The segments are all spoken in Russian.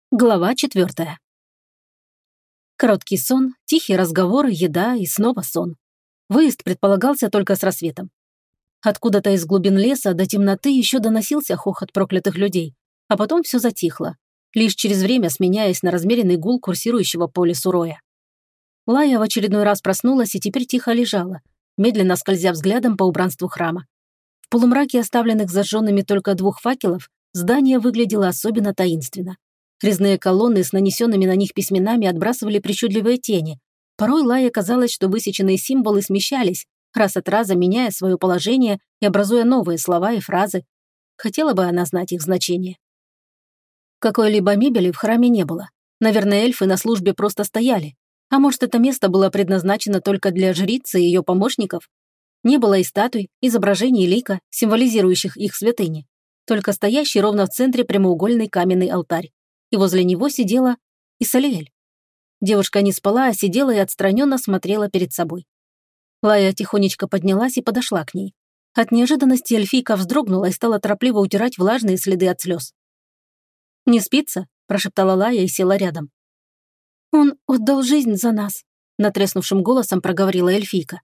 Глава 4. Короткий сон, тихие разговоры, еда и снова сон. Выезд предполагался только с рассветом. Откуда-то из глубин леса до темноты еще доносился хохот проклятых людей, а потом все затихло, лишь через время сменяясь на размеренный гул курсирующего по лесу роя. Лая в очередной раз проснулась и теперь тихо лежала, медленно скользя взглядом по убранству храма. В полумраке оставленных зажженными только 2 факелов здание выглядело особенно таинственно. Резные колонны с нанесенными на них письменами отбрасывали причудливые тени. Порой Лае казалось, что высеченные символы смещались, раз от раза меняя свое положение и образуя новые слова и фразы. Хотела бы она знать их значение. Какой-либо мебели в храме не было. Наверное, эльфы на службе просто стояли. А может, это место было предназначено только для жрицы и ее помощников? Не было и статуй, изображений лика, символизирующих их святыни. Только стоящий ровно в центре прямоугольный каменный алтарь. И возле него сидела Исалиэль. Девушка не спала, а сидела и отстраненно смотрела перед собой. Лая тихонечко поднялась и подошла к ней. От неожиданности эльфийка вздрогнула и стала торопливо утирать влажные следы от слез. «Не спится?» – прошептала Лая и села рядом. «Он отдал жизнь за нас», – натреснувшим голосом проговорила эльфийка.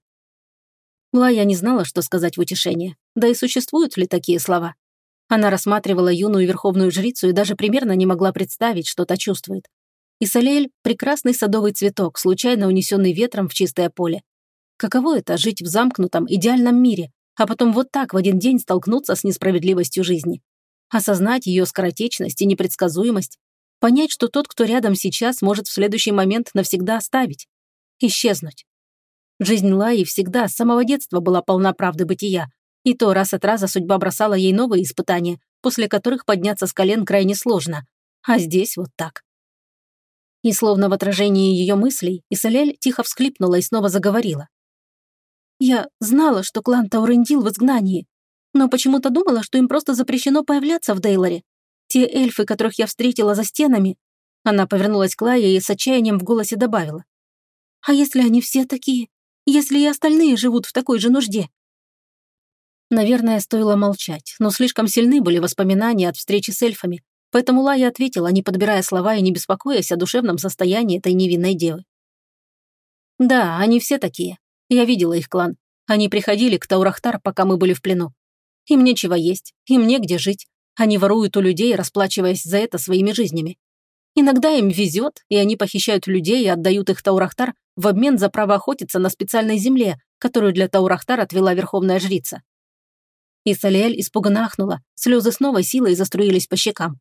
Лая не знала, что сказать в утешение, да и существуют ли такие слова. Она рассматривала юную верховную жрицу и даже примерно не могла представить, что та чувствует. Исалиэль – прекрасный садовый цветок, случайно унесенный ветром в чистое поле. Каково это – жить в замкнутом, идеальном мире, а потом вот так в один день столкнуться с несправедливостью жизни? Осознать ее скоротечность и непредсказуемость? Понять, что тот, кто рядом сейчас, может в следующий момент навсегда оставить? Исчезнуть? Жизнь Лаи всегда, с самого детства, была полна правды бытия. И то раз от раза судьба бросала ей новые испытания, после которых подняться с колен крайне сложно. А здесь вот так. И словно в отражении ее мыслей, Исалиэль тихо всхлипнула и снова заговорила. «Я знала, что клан Таурендил в изгнании, но почему-то думала, что им просто запрещено появляться в Дейлоре. Те эльфы, которых я встретила за стенами...» Она повернулась к Лае и с отчаянием в голосе добавила. «А если они все такие? Если и остальные живут в такой же нужде?» Наверное, стоило молчать, но слишком сильны были воспоминания от встречи с эльфами, поэтому Лая ответила, не подбирая слова и не беспокоясь о душевном состоянии этой невинной девы. «Да, они все такие. Я видела их клан. Они приходили к Таурахтар, пока мы были в плену. Им нечего есть, им негде жить. Они воруют у людей, расплачиваясь за это своими жизнями. Иногда им везет, и они похищают людей и отдают их Таурахтар в обмен за право охотиться на специальной земле, которую для Таурахтар отвела верховная жрица». Исалиэль испуганно ахнула, слезы с новой силой заструились по щекам.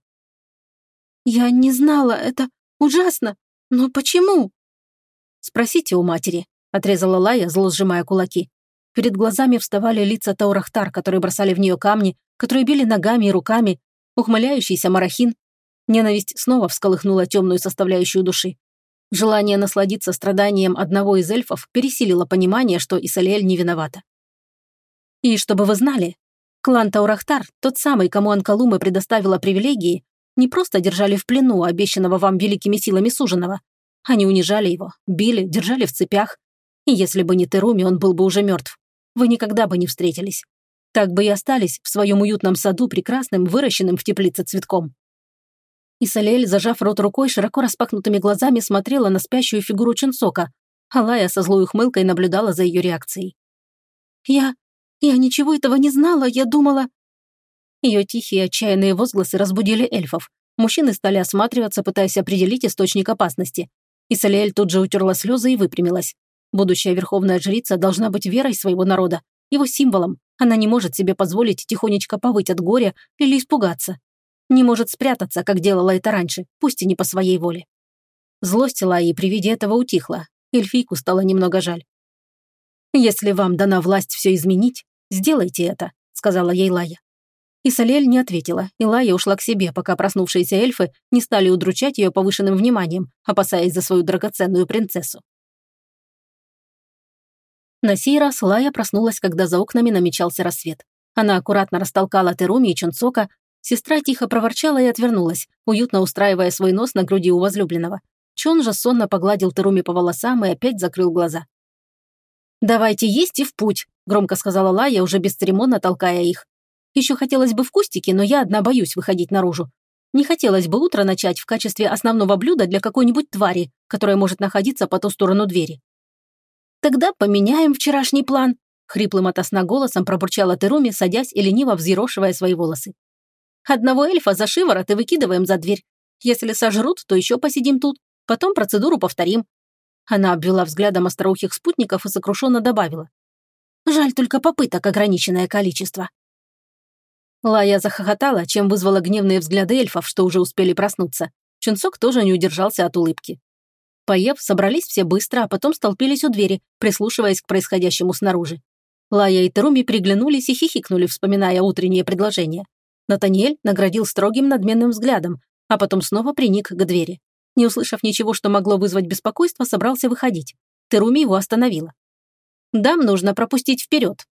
«Я не знала, это ужасно, но почему?» «Спросите у матери», – отрезала Лая, зло сжимая кулаки. Перед глазами вставали лица Таурахтар, которые бросали в нее камни, которые били ногами и руками, ухмыляющийся Марахин. Ненависть снова всколыхнула темную составляющую души. Желание насладиться страданием одного из эльфов пересилило понимание, что Исалиэль не виновата. «И чтобы вы знали, клан Таурахтар, тот самый, кому Анкалума предоставила привилегии, не просто держали в плену обещанного вам великими силами суженого. Они унижали его, били, держали в цепях. И если бы не Теруми, он был бы уже мертв. Вы никогда бы не встретились. Так бы и остались в своем уютном саду прекрасным, выращенным в теплице цветком». Исалиэль, зажав рот рукой, широко распахнутыми глазами смотрела на спящую фигуру Чунсока, а Лая со злой ухмылкой наблюдала за ее реакцией. Я ничего этого не знала, я думала...» Ее тихие отчаянные возгласы разбудили эльфов. Мужчины стали осматриваться, пытаясь определить источник опасности. Исалиэль тут же утерла слезы и выпрямилась. Будущая верховная жрица должна быть верой своего народа, его символом. Она не может себе позволить тихонечко повыть от горя или испугаться. Не может спрятаться, как делала это раньше, пусть и не по своей воле. Злость Лаи при виде этого утихла. Эльфийку стало немного жаль. «Если вам дана власть все изменить, сделайте это», — сказала ей Лая. Исалиэль не ответила, и Лая ушла к себе, пока проснувшиеся эльфы не стали удручать ее повышенным вниманием, опасаясь за свою драгоценную принцессу. На сей раз Лая проснулась, когда за окнами намечался рассвет. Она аккуратно растолкала Теруми и Чунсока, сестра тихо проворчала и отвернулась, уютно устраивая свой нос на груди у возлюбленного. Чон же сонно погладил Теруми по волосам и опять закрыл глаза. «Давайте есть и в путь», – громко сказала Лая, уже бесцеремонно толкая их. «Еще хотелось бы в кустике, но я одна боюсь выходить наружу. Не хотелось бы утро начать в качестве основного блюда для какой-нибудь твари, которая может находиться по ту сторону двери. «Тогда поменяем вчерашний план», — хриплым ото сна голосом пробурчала Теруми, садясь и лениво взъерошивая свои волосы. «Одного эльфа за шиворот и выкидываем за дверь. Если сожрут, то еще посидим тут. Потом процедуру повторим». Она обвела взглядом остроухих спутников и сокрушенно добавила. «Жаль, только попыток ограниченное количество». Лая захохотала, чем вызвала гневные взгляды эльфов, что уже успели проснуться. Чунцок тоже не удержался от улыбки. Поев, собрались все быстро, а потом столпились у двери, прислушиваясь к происходящему снаружи. Лая и Теруми приглянулись и хихикнули, вспоминая утреннее предложение. Натаниэль наградил строгим надменным взглядом, а потом снова приник к двери. Не услышав ничего, что могло вызвать беспокойство, собрался выходить. Теруми его остановила. «Дам нужно пропустить вперед».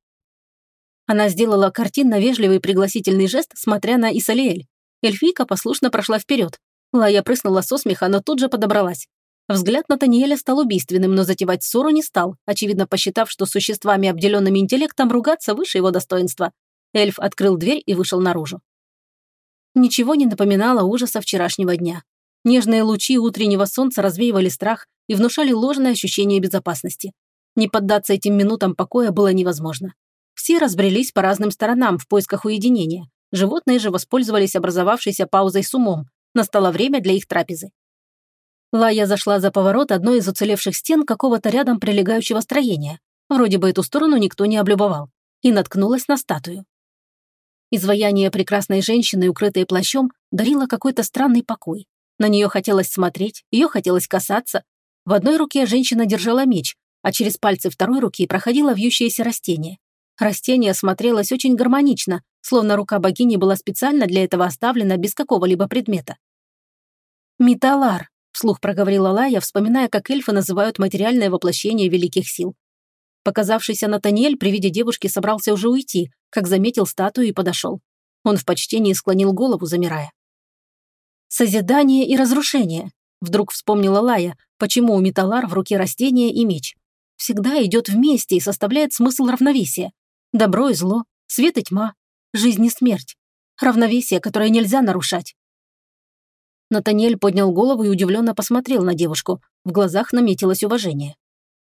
Она сделала картинно вежливый пригласительный жест, смотря на Исалиэль. Эльфийка послушно прошла вперед. Лая прыснула со смеха, но тут же подобралась. Взгляд Натаниэля стал убийственным, но затевать ссору не стал, очевидно посчитав, что с существами, обделенными интеллектом, ругаться выше его достоинства. Эльф открыл дверь и вышел наружу. Ничего не напоминало ужаса вчерашнего дня. Нежные лучи утреннего солнца развеивали страх и внушали ложное ощущение безопасности. Не поддаться этим минутам покоя было невозможно. Все разбрелись по разным сторонам в поисках уединения. Животные же воспользовались образовавшейся паузой с умом. Настало время для их трапезы. Лая зашла за поворот одной из уцелевших стен какого-то рядом прилегающего строения. Вроде бы эту сторону никто не облюбовал. И наткнулась на статую. Изваяние прекрасной женщины, укрытой плащом, дарило какой-то странный покой. На нее хотелось смотреть, ее хотелось касаться. В одной руке женщина держала меч, а через пальцы второй руки проходило вьющееся растение. Растение смотрелось очень гармонично, словно рука богини была специально для этого оставлена без какого-либо предмета. «Миталар», — вслух проговорила Лая, вспоминая, как эльфы называют материальное воплощение великих сил. Показавшийся Натаниэль при виде девушки собрался уже уйти, как заметил статую и подошел. Он в почтении склонил голову, замирая. «Созидание и разрушение», — вдруг вспомнила Лая, почему у Миталар в руке растение и меч. Всегда идет вместе и составляет смысл равновесия. Добро и зло, свет и тьма, жизнь и смерть. Равновесие, которое нельзя нарушать. Натаниэль поднял голову и удивленно посмотрел на девушку. В глазах наметилось уважение.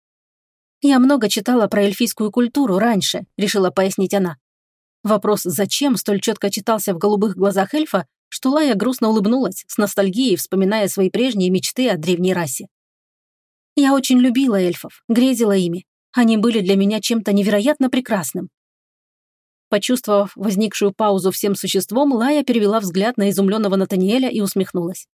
«Я много читала про эльфийскую культуру раньше», — решила пояснить она. Вопрос «зачем» столь четко читался в голубых глазах эльфа, что Лая грустно улыбнулась, с ностальгией вспоминая свои прежние мечты о древней расе. «Я очень любила эльфов, грезила ими. Они были для меня чем-то невероятно прекрасным». Почувствовав возникшую паузу всем существом, Лая перевела взгляд на изумленного Натаниэля и усмехнулась.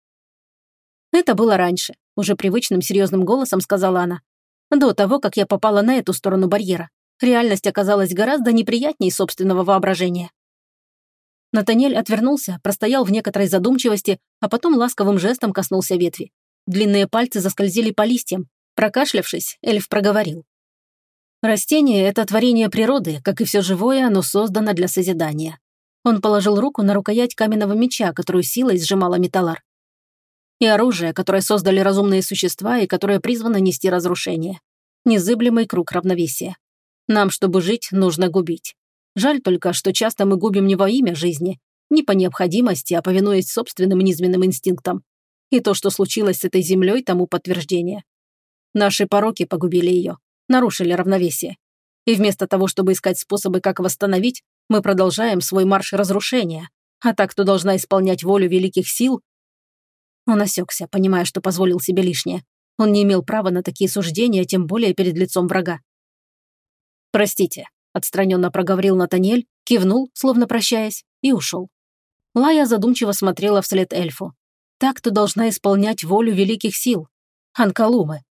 «Это было раньше», — уже привычным серьезным голосом сказала она. «До того, как я попала на эту сторону барьера. Реальность оказалась гораздо неприятней собственного воображения». Натаниэль отвернулся, простоял в некоторой задумчивости, а потом ласковым жестом коснулся ветви. Длинные пальцы заскользили по листьям. Прокашлявшись, эльф проговорил. «Растение – это творение природы, как и все живое, оно создано для созидания». Он положил руку на рукоять каменного меча, которую силой сжимала Миталар. «И оружие, которое создали разумные существа и которое призвано нести разрушение. Незыблемый круг равновесия. Нам, чтобы жить, нужно губить. Жаль только, что часто мы губим не во имя жизни, не по необходимости, а повинуясь собственным низменным инстинктам. И то, что случилось с этой землей, тому подтверждение. Наши пороки погубили ее, нарушили равновесие. И вместо того, чтобы искать способы, как восстановить, мы продолжаем свой марш разрушения. А так, кто должна исполнять волю великих сил...» Он осекся, понимая, что позволил себе лишнее. Он не имел права на такие суждения, тем более перед лицом врага. «Простите», — отстраненно проговорил Натаниэль, кивнул, словно прощаясь, и ушел. Лая задумчиво смотрела вслед эльфу. Так кто должна исполнять волю великих сил. Анкалумы.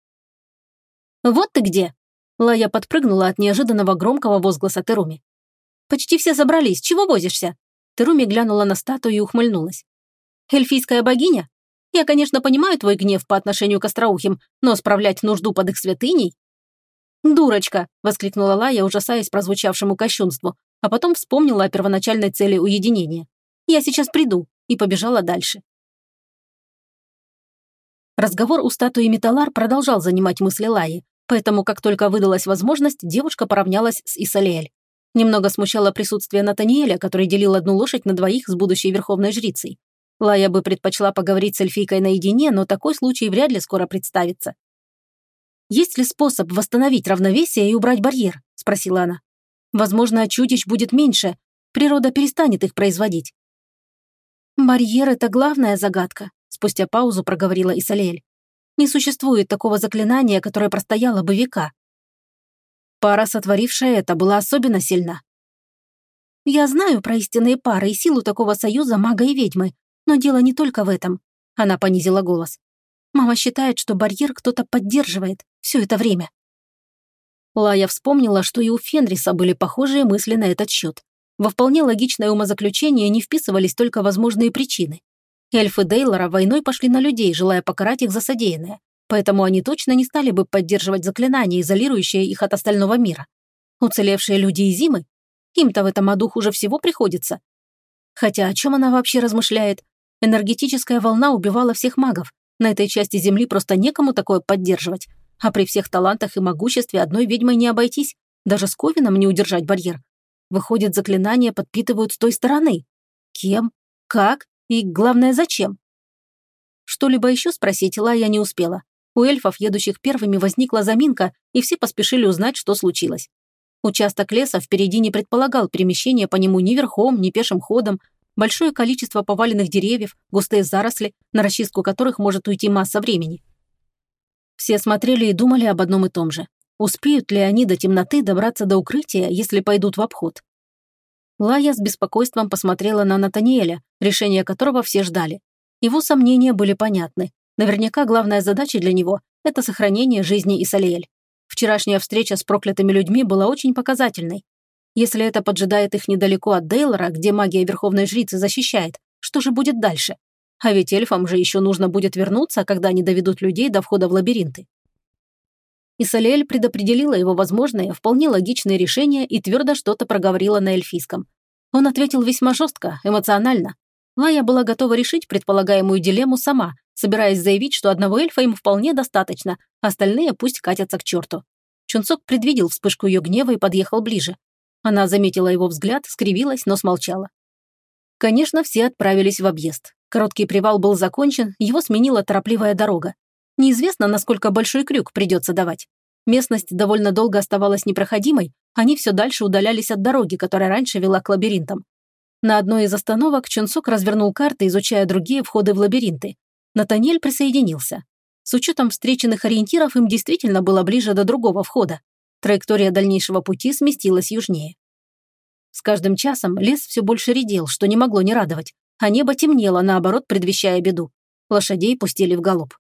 «Вот ты где!» Лая подпрыгнула от неожиданного громкого возгласа Теруми. «Почти все забрались, чего возишься?» Теруми глянула на статую и ухмыльнулась. «Эльфийская богиня? Я, конечно, понимаю твой гнев по отношению к остроухим, но справлять нужду под их святыней...» «Дурочка!» — воскликнула Лая, ужасаясь прозвучавшему кощунству, а потом вспомнила о первоначальной цели уединения. «Я сейчас приду», и побежала дальше. Разговор у статуи Миталар продолжал занимать мысли Лаи, поэтому, как только выдалась возможность, девушка поравнялась с Исалиэль. Немного смущало присутствие Натаниэля, который делил одну лошадь на двоих с будущей верховной жрицей. Лая бы предпочла поговорить с эльфийкой наедине, но такой случай вряд ли скоро представится. «Есть ли способ восстановить равновесие и убрать барьер?» – спросила она. «Возможно, чудищ будет меньше, природа перестанет их производить». «Барьер – это главная загадка», – спустя паузу проговорила Исалиэль. «Не существует такого заклинания, которое простояло бы века». Пара, сотворившая это, была особенно сильна. «Я знаю про истинные пары и силу такого союза мага и ведьмы, но дело не только в этом», – она понизила голос. «Мама считает, что барьер кто-то поддерживает все это время». Лая вспомнила, что и у Фенриса были похожие мысли на этот счет. Во вполне логичное умозаключение не вписывались только возможные причины. Эльфы Дейлора войной пошли на людей, желая покарать их за содеянное, поэтому они точно не стали бы поддерживать заклинания, изолирующие их от остального мира. Уцелевшие люди и Зимы? Им-то в этом аду хуже всего приходится. Хотя о чем она вообще размышляет? Энергетическая волна убивала всех магов. На этой части Земли просто некому такое поддерживать. А при всех талантах и могуществе одной ведьмой не обойтись. Даже с Ковином не удержать барьер. Выходит, заклинания подпитывают с той стороны. Кем? Как? И, главное, зачем? Что-либо еще спросить Лая не успела. У эльфов, едущих первыми, возникла заминка, и все поспешили узнать, что случилось. Участок леса впереди не предполагал перемещения по нему ни верхом, ни пешим ходом. Большое количество поваленных деревьев, густые заросли, на расчистку которых может уйти масса времени. Все смотрели и думали об одном и том же. Успеют ли они до темноты добраться до укрытия, если пойдут в обход? Лая с беспокойством посмотрела на Натаниэля, решение которого все ждали. Его сомнения были понятны. Наверняка главная задача для него – это сохранение жизни Исалиэль. Вчерашняя встреча с проклятыми людьми была очень показательной. Если это поджидает их недалеко от Дейлора, где магия Верховной Жрицы защищает, что же будет дальше? А ведь эльфам же еще нужно будет вернуться, когда они доведут людей до входа в лабиринты. Исалиэль предопределила его возможные, вполне логичные решения и твердо что-то проговорила на эльфийском. Он ответил весьма жестко, эмоционально. Лая была готова решить предполагаемую дилемму сама, собираясь заявить, что одного эльфа им вполне достаточно, остальные пусть катятся к черту. Чунцок предвидел вспышку ее гнева и подъехал ближе. Она заметила его взгляд, скривилась, но смолчала. Конечно, все отправились в объезд. Короткий привал был закончен, его сменила торопливая дорога. Неизвестно, насколько большой крюк придется давать. Местность довольно долго оставалась непроходимой, они все дальше удалялись от дороги, которая раньше вела к лабиринтам. На одной из остановок Чунцок развернул карты, изучая другие входы в лабиринты. Натаниэль присоединился. С учетом встреченных ориентиров им действительно было ближе до другого входа. Траектория дальнейшего пути сместилась южнее. С каждым часом лес все больше редел, что не могло не радовать, а небо темнело, наоборот, предвещая беду. Лошадей пустили в галоп.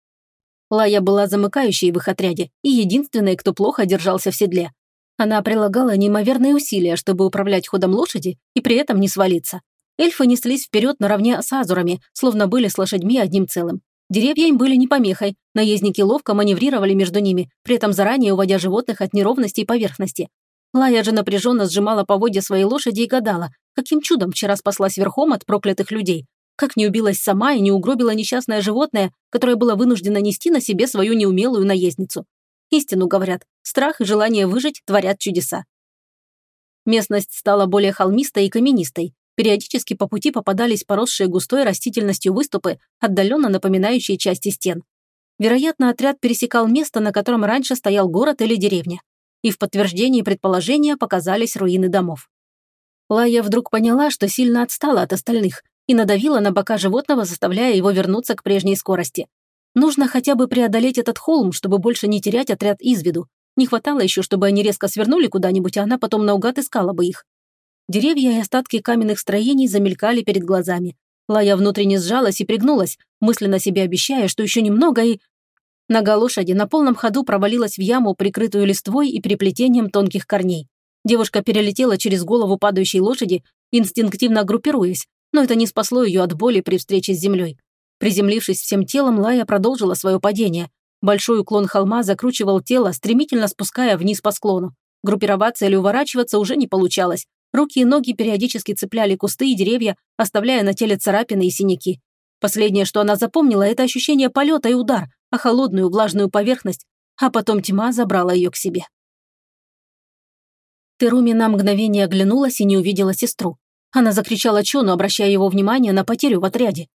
Лая была замыкающей в их отряде и единственной, кто плохо держался в седле. Она прилагала неимоверные усилия, чтобы управлять ходом лошади и при этом не свалиться. Эльфы неслись вперед наравне с азурами, словно были с лошадьми одним целым. Деревья им были не помехой, наездники ловко маневрировали между ними, при этом заранее уводя животных от неровностей поверхности. Лая же напряженно сжимала поводья своей лошади и гадала, каким чудом вчера спаслась верхом от проклятых людей, как не убилась сама и не угробила несчастное животное, которое было вынуждено нести на себе свою неумелую наездницу. Истину говорят, страх и желание выжить творят чудеса. Местность стала более холмистой и каменистой. Периодически по пути попадались поросшие густой растительностью выступы, отдаленно напоминающие части стен. Вероятно, отряд пересекал место, на котором раньше стоял город или деревня. И в подтверждении предположения показались руины домов. Лая вдруг поняла, что сильно отстала от остальных, и надавила на бока животного, заставляя его вернуться к прежней скорости. Нужно хотя бы преодолеть этот холм, чтобы больше не терять отряд из виду. Не хватало еще, чтобы они резко свернули куда-нибудь, а она потом наугад искала бы их. Деревья и остатки каменных строений замелькали перед глазами. Лая внутренне сжалась и пригнулась, мысленно себе обещая, что еще немного и... Нога лошади на полном ходу провалилась в яму, прикрытую листвой и переплетением тонких корней. Девушка перелетела через голову падающей лошади, инстинктивно группируясь, но это не спасло ее от боли при встрече с землей. Приземлившись всем телом, Лая продолжила свое падение. Большой уклон холма закручивал тело, стремительно спуская вниз по склону. Группироваться или уворачиваться уже не получалось. Руки и ноги периодически цепляли кусты и деревья, оставляя на теле царапины и синяки. Последнее, что она запомнила, это ощущение полета и удар, а холодную влажную поверхность, а потом тьма забрала ее к себе. Теруми на мгновение оглянулась и не увидела сестру. Она закричала Чону, обращая его внимание на потерю в отряде.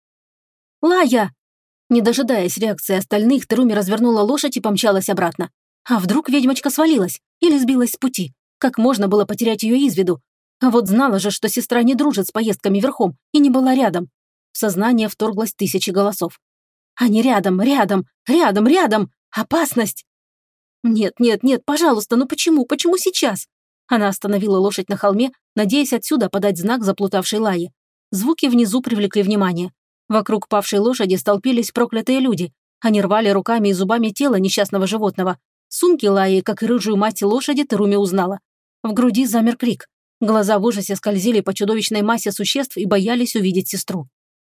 «Лая!» Не дожидаясь реакции остальных, Теруми развернула лошадь и помчалась обратно. А вдруг ведьмочка свалилась или сбилась с пути? Как можно было потерять ее из виду? А вот знала же, что сестра не дружит с поездками верхом и не была рядом. В сознание вторглось тысячи голосов. «Они рядом, рядом, рядом, рядом! Опасность!» «Нет, нет, нет, пожалуйста, ну почему? Почему сейчас?» Она остановила лошадь на холме, надеясь отсюда подать знак заплутавшей Лае. Звуки внизу привлекли внимание. Вокруг павшей лошади столпились проклятые люди. Они рвали руками и зубами тело несчастного животного. Сумки Лаи, как и рыжую мать лошади, Теруми узнала. В груди замер крик. Глаза в ужасе скользили по чудовищной массе существ и боялись увидеть сестру.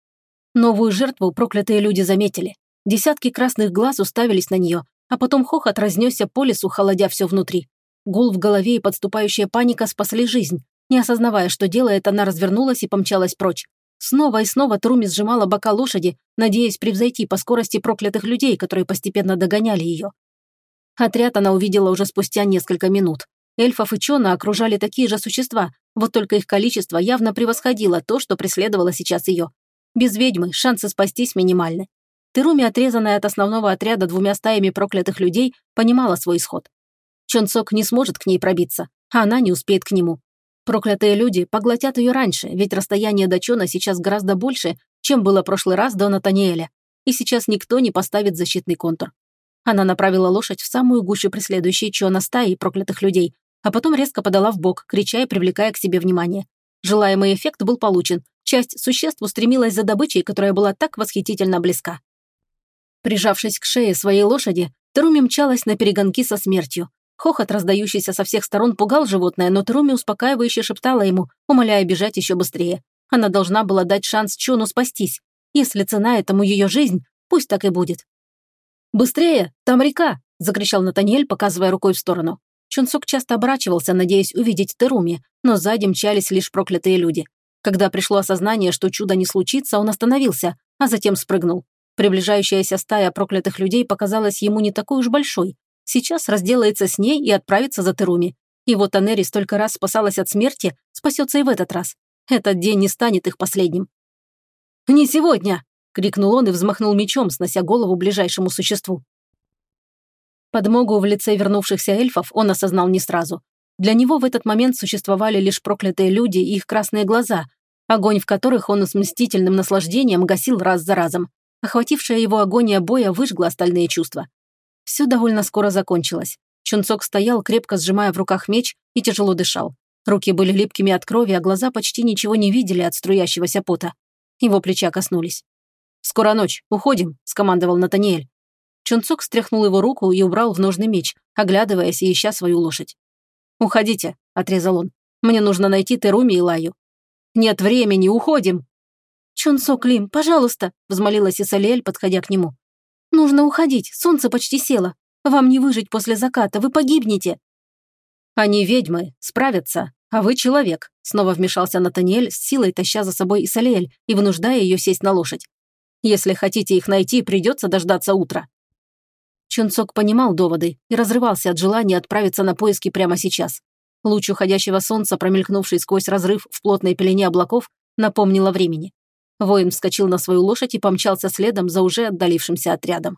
Новую жертву проклятые люди заметили. Десятки красных глаз уставились на нее, а потом хохот разнесся по лесу, холодя все внутри. Гул в голове и подступающая паника спасли жизнь. Не осознавая, что делает, она развернулась и помчалась прочь. Снова и снова Теруми сжимала бока лошади, надеясь превзойти по скорости проклятых людей, которые постепенно догоняли ее. Отряд она увидела уже спустя несколько минут. Эльфов и Чона окружали такие же существа, вот только их количество явно превосходило то, что преследовало сейчас ее. Без ведьмы шансы спастись минимальны. Теруми, отрезанная от основного отряда 2 стаями проклятых людей, понимала свой исход. Чонсок не сможет к ней пробиться, а она не успеет к нему. Проклятые люди поглотят ее раньше, ведь расстояние до Чона сейчас гораздо больше, чем было прошлый раз до Натаниэля, и сейчас никто не поставит защитный контур. Она направила лошадь в самую гущу преследующей Чона стаи проклятых людей, а потом резко подала вбок, крича и привлекая к себе внимание. Желаемый эффект был получен. Часть существ устремилась за добычей, которая была так восхитительно близка. Прижавшись к шее своей лошади, Теруми мчалась на перегонки со смертью. Хохот, раздающийся со всех сторон, пугал животное, но Теруми успокаивающе шептала ему, умоляя бежать еще быстрее. Она должна была дать шанс Чону спастись. Если цена этому ее жизнь, пусть так и будет. «Быстрее! Там река!» – закричал Натаниэль, показывая рукой в сторону. Чонсок часто оборачивался, надеясь увидеть Теруми, но сзади мчались лишь проклятые люди. Когда пришло осознание, что чудо не случится, он остановился, а затем спрыгнул. Приближающаяся стая проклятых людей показалась ему не такой уж большой. Сейчас разделается с ней и отправится за Теруми. И вот Анери столько раз спасалась от смерти, спасется и в этот раз. Этот день не станет их последним. «Не сегодня!» – крикнул он и взмахнул мечом, снося голову ближайшему существу. Подмогу в лице вернувшихся эльфов он осознал не сразу. Для него в этот момент существовали лишь проклятые люди и их красные глаза, огонь в которых он с мстительным наслаждением гасил раз за разом. Охватившая его агония боя выжгла остальные чувства. Все довольно скоро закончилось. Чунцок стоял, крепко сжимая в руках меч, и тяжело дышал. Руки были липкими от крови, а глаза почти ничего не видели от струящегося пота. Его плеча коснулись. «Скоро ночь, уходим», – скомандовал Натаниэль. Чунцок стряхнул его руку и убрал в ножны меч, оглядываясь и ища свою лошадь. «Уходите», – отрезал он. «Мне нужно найти Теруми и Лаю». «Нет времени, уходим!» «Чунцок Лим, пожалуйста», – взмолилась Исалиэль, подходя к нему. «Нужно уходить, солнце почти село. Вам не выжить после заката, вы погибнете». «Они ведьмы, справятся, а вы человек», – снова вмешался Натаниэль, с силой таща за собой Исалиэль и вынуждая ее сесть на лошадь. «Если хотите их найти, придется дождаться утра». Чунцок понимал доводы и разрывался от желания отправиться на поиски прямо сейчас. Луч уходящего солнца, промелькнувший сквозь разрыв в плотной пелене облаков, напомнил о времени. Воин вскочил на свою лошадь и помчался следом за уже отдалившимся отрядом.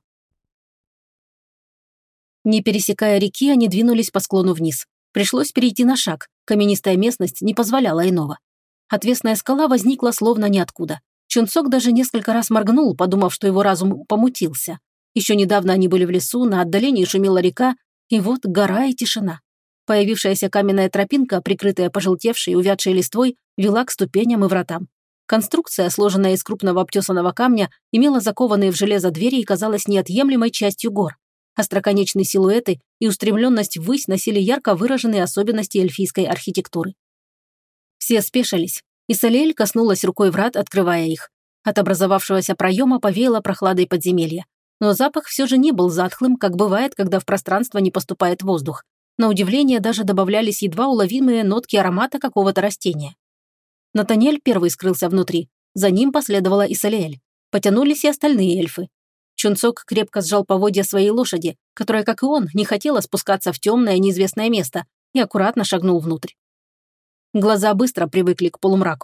Не пересекая реки, они двинулись по склону вниз. Пришлось перейти на шаг, каменистая местность не позволяла иного. Отвесная скала возникла словно ниоткуда. Чунцок даже несколько раз моргнул, подумав, что его разум помутился. Еще недавно они были в лесу, на отдалении шумела река, и вот гора и тишина. Появившаяся каменная тропинка, прикрытая пожелтевшей и увядшей листвой, вела к ступеням и вратам. Конструкция, сложенная из крупного обтесанного камня, имела закованные в железо двери и казалась неотъемлемой частью гор. Остроконечные силуэты и устремленность ввысь носили ярко выраженные особенности эльфийской архитектуры. Все спешились, и Салиэль коснулась рукой врат, открывая их. От образовавшегося проема повеяло прохладой подземелья. Но запах все же не был затхлым, как бывает, когда в пространство не поступает воздух. На удивление даже добавлялись едва уловимые нотки аромата какого-то растения. Натаниэль первый скрылся внутри. За ним последовала и Салиэль. Потянулись и остальные эльфы. Чунцок крепко сжал поводья своей лошади, которая, как и он, не хотела спускаться в темное неизвестное место, и аккуратно шагнул внутрь. Глаза быстро привыкли к полумраку.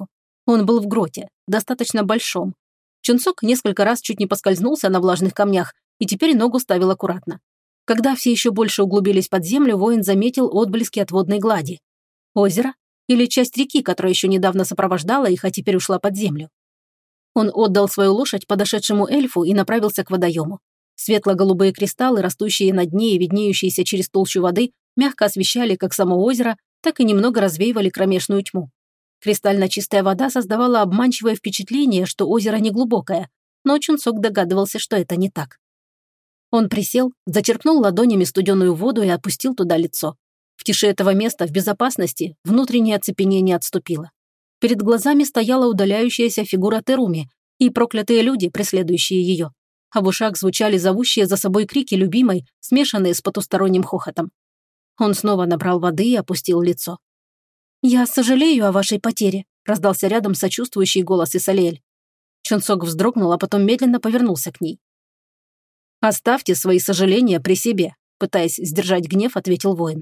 Он был в гроте, достаточно большом. Чунцок несколько раз чуть не поскользнулся на влажных камнях и теперь ногу ставил аккуратно. Когда все еще больше углубились под землю, воин заметил отблески от водной глади. Озеро? Или часть реки, которая еще недавно сопровождала их, а теперь ушла под землю? Он отдал свою лошадь подошедшему эльфу и направился к водоему. Светло-голубые кристаллы, растущие на дне и виднеющиеся через толщу воды, мягко освещали как само озеро, так и немного развеивали кромешную тьму. Кристально чистая вода создавала обманчивое впечатление, что озеро неглубокое, но Чунцок догадывался, что это не так. Он присел, зачерпнул ладонями студеную воду и опустил туда лицо. В тиши этого места, в безопасности, внутреннее оцепенение отступило. Перед глазами стояла удаляющаяся фигура Теруми и проклятые люди, преследующие ее. А в ушах звучали зовущие за собой крики любимой, смешанные с потусторонним хохотом. Он снова набрал воды и опустил лицо. «Я сожалею о вашей потере», – раздался рядом сочувствующий голос Исалиэль. Чунцок вздрогнул, а потом медленно повернулся к ней. «Оставьте свои сожаления при себе», – пытаясь сдержать гнев, ответил воин.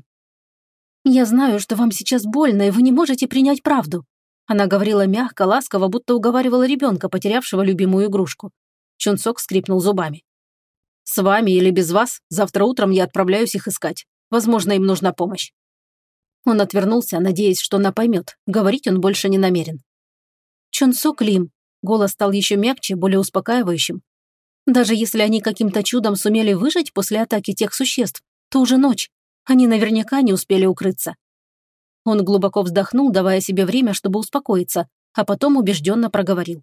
«Я знаю, что вам сейчас больно, и вы не можете принять правду». Она говорила мягко, ласково, будто уговаривала ребенка, потерявшего любимую игрушку. Чунцок скрипнул зубами. «С вами или без вас, завтра утром я отправляюсь их искать. Возможно, им нужна помощь». Он отвернулся, надеясь, что она поймет. Говорить он больше не намерен. «Чунцок Лим», голос стал еще мягче, более успокаивающим. «Даже если они каким-то чудом сумели выжить после атаки тех существ, то уже ночь. Они наверняка не успели укрыться». Он глубоко вздохнул, давая себе время, чтобы успокоиться, а потом убежденно проговорил.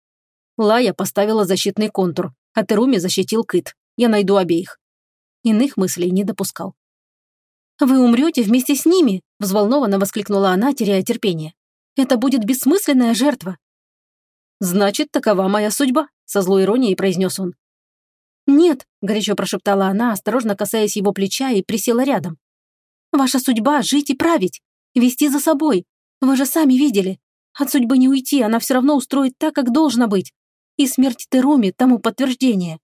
«Лая поставила защитный контур, а Теруми защитил Кыт. Я найду обеих». Иных мыслей не допускал. «Вы умрете вместе с ними?» – взволнованно воскликнула она, теряя терпение. «Это будет бессмысленная жертва». «Значит, такова моя судьба», – со злой иронией произнес он. «Нет», – горячо прошептала она, осторожно касаясь его плеча, и присела рядом. «Ваша судьба – жить и править, вести за собой. Вы же сами видели. От судьбы не уйти, она все равно устроит так, как должно быть. И смерть Теруми – тому подтверждение».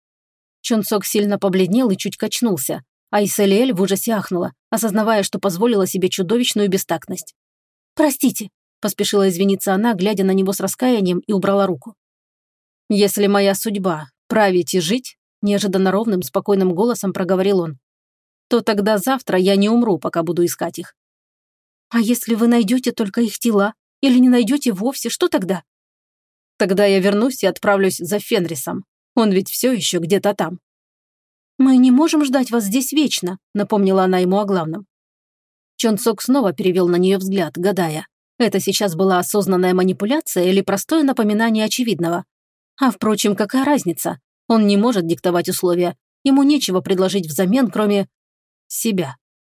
Чунцок сильно побледнел и чуть качнулся, а Исалиэль в ужасе ахнула, осознавая, что позволила себе чудовищную бестактность. «Простите», – поспешила извиниться она, глядя на него с раскаянием, и убрала руку. «Если моя судьба – править и жить», – неожиданно ровным, спокойным голосом проговорил он, «то тогда завтра я не умру, пока буду искать их». «А если вы найдете только их тела? Или не найдете вовсе, что тогда?» «Тогда я вернусь и отправлюсь за Фенрисом. Он ведь все еще где-то там». «Мы не можем ждать вас здесь вечно», — напомнила она ему о главном. Чунцок снова перевел на нее взгляд, гадая, это сейчас была осознанная манипуляция или простое напоминание очевидного. А впрочем, какая разница? Он не может диктовать условия. Ему нечего предложить взамен, кроме себя.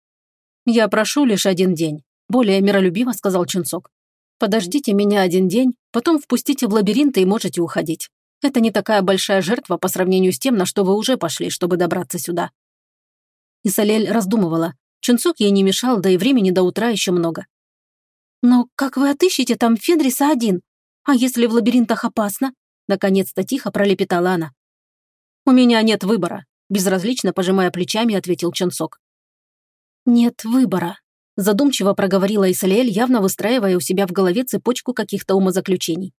«Я прошу лишь один день», — более миролюбиво сказал Чунцок. «Подождите меня один день, потом впустите в лабиринты и можете уходить. Это не такая большая жертва по сравнению с тем, на что вы уже пошли, чтобы добраться сюда». Исалиэль раздумывала. Чунцок ей не мешал, да и времени до утра еще много. «Но как вы отыщете там Фенриса один? А если в лабиринтах опасно?» Наконец-то тихо пролепетала она. «У меня нет выбора», – безразлично пожимая плечами, ответил Чунцок. «Нет выбора», – задумчиво проговорила Исалиэль, явно выстраивая у себя в голове цепочку каких-то умозаключений.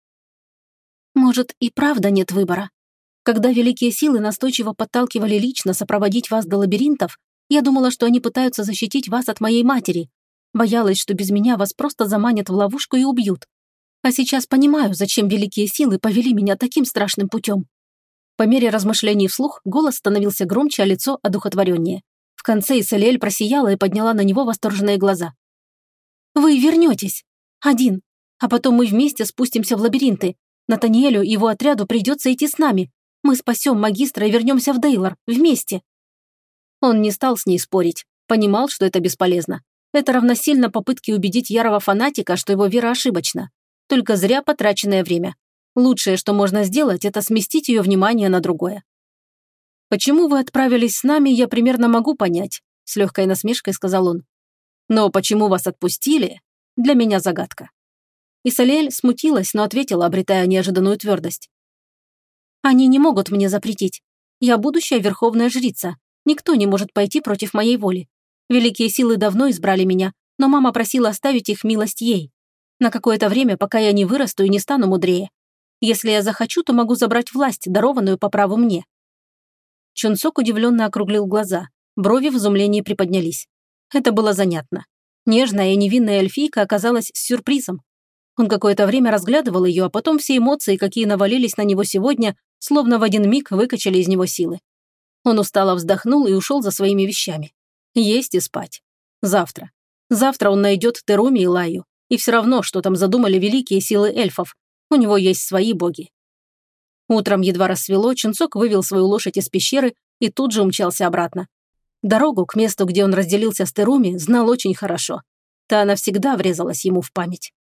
«Может, и правда нет выбора? Когда великие силы настойчиво подталкивали лично сопроводить вас до лабиринтов, я думала, что они пытаются защитить вас от моей матери. Боялась, что без меня вас просто заманят в ловушку и убьют. А сейчас понимаю, зачем великие силы повели меня таким страшным путем». По мере размышлений вслух голос становился громче, а лицо одухотвореннее. В конце Исалиэль просияла и подняла на него восторженные глаза. «Вы вернетесь. Один. А потом мы вместе спустимся в лабиринты. Натаниэлю и его отряду придется идти с нами. Мы спасем магистра и вернемся в Дейлор. Вместе». Он не стал с ней спорить. Понимал, что это бесполезно. Это равносильно попытке убедить ярого фанатика, что его вера ошибочна. Только зря потраченное время. Лучшее, что можно сделать, это сместить ее внимание на другое. «Почему вы отправились с нами, я примерно могу понять», – с легкой насмешкой сказал он. «Но почему вас отпустили, для меня загадка». Исалиэль смутилась, но ответила, обретая неожиданную твердость. «Они не могут мне запретить. Я будущая верховная жрица. Никто не может пойти против моей воли. Великие силы давно избрали меня, но мама просила оставить их милость ей. На какое-то время, пока я не вырасту и не стану мудрее. Если я захочу, то могу забрать власть, дарованную по праву мне». Чунцок удивленно округлил глаза, брови в изумлении приподнялись. Это было занятно. Нежная и невинная эльфийка оказалась с сюрпризом. Он какое-то время разглядывал ее, а потом все эмоции, какие навалились на него сегодня, словно в один миг выкачали из него силы. Он устало вздохнул и ушел за своими вещами. Есть и спать. Завтра. Завтра он найдет Теруми и Лаю. И все равно, что там задумали великие силы эльфов. У него есть свои боги. Утром едва рассвело, Чунцок вывел свою лошадь из пещеры и тут же умчался обратно. Дорогу к месту, где он разделился с Теруми, знал очень хорошо. Та навсегда врезалась ему в память.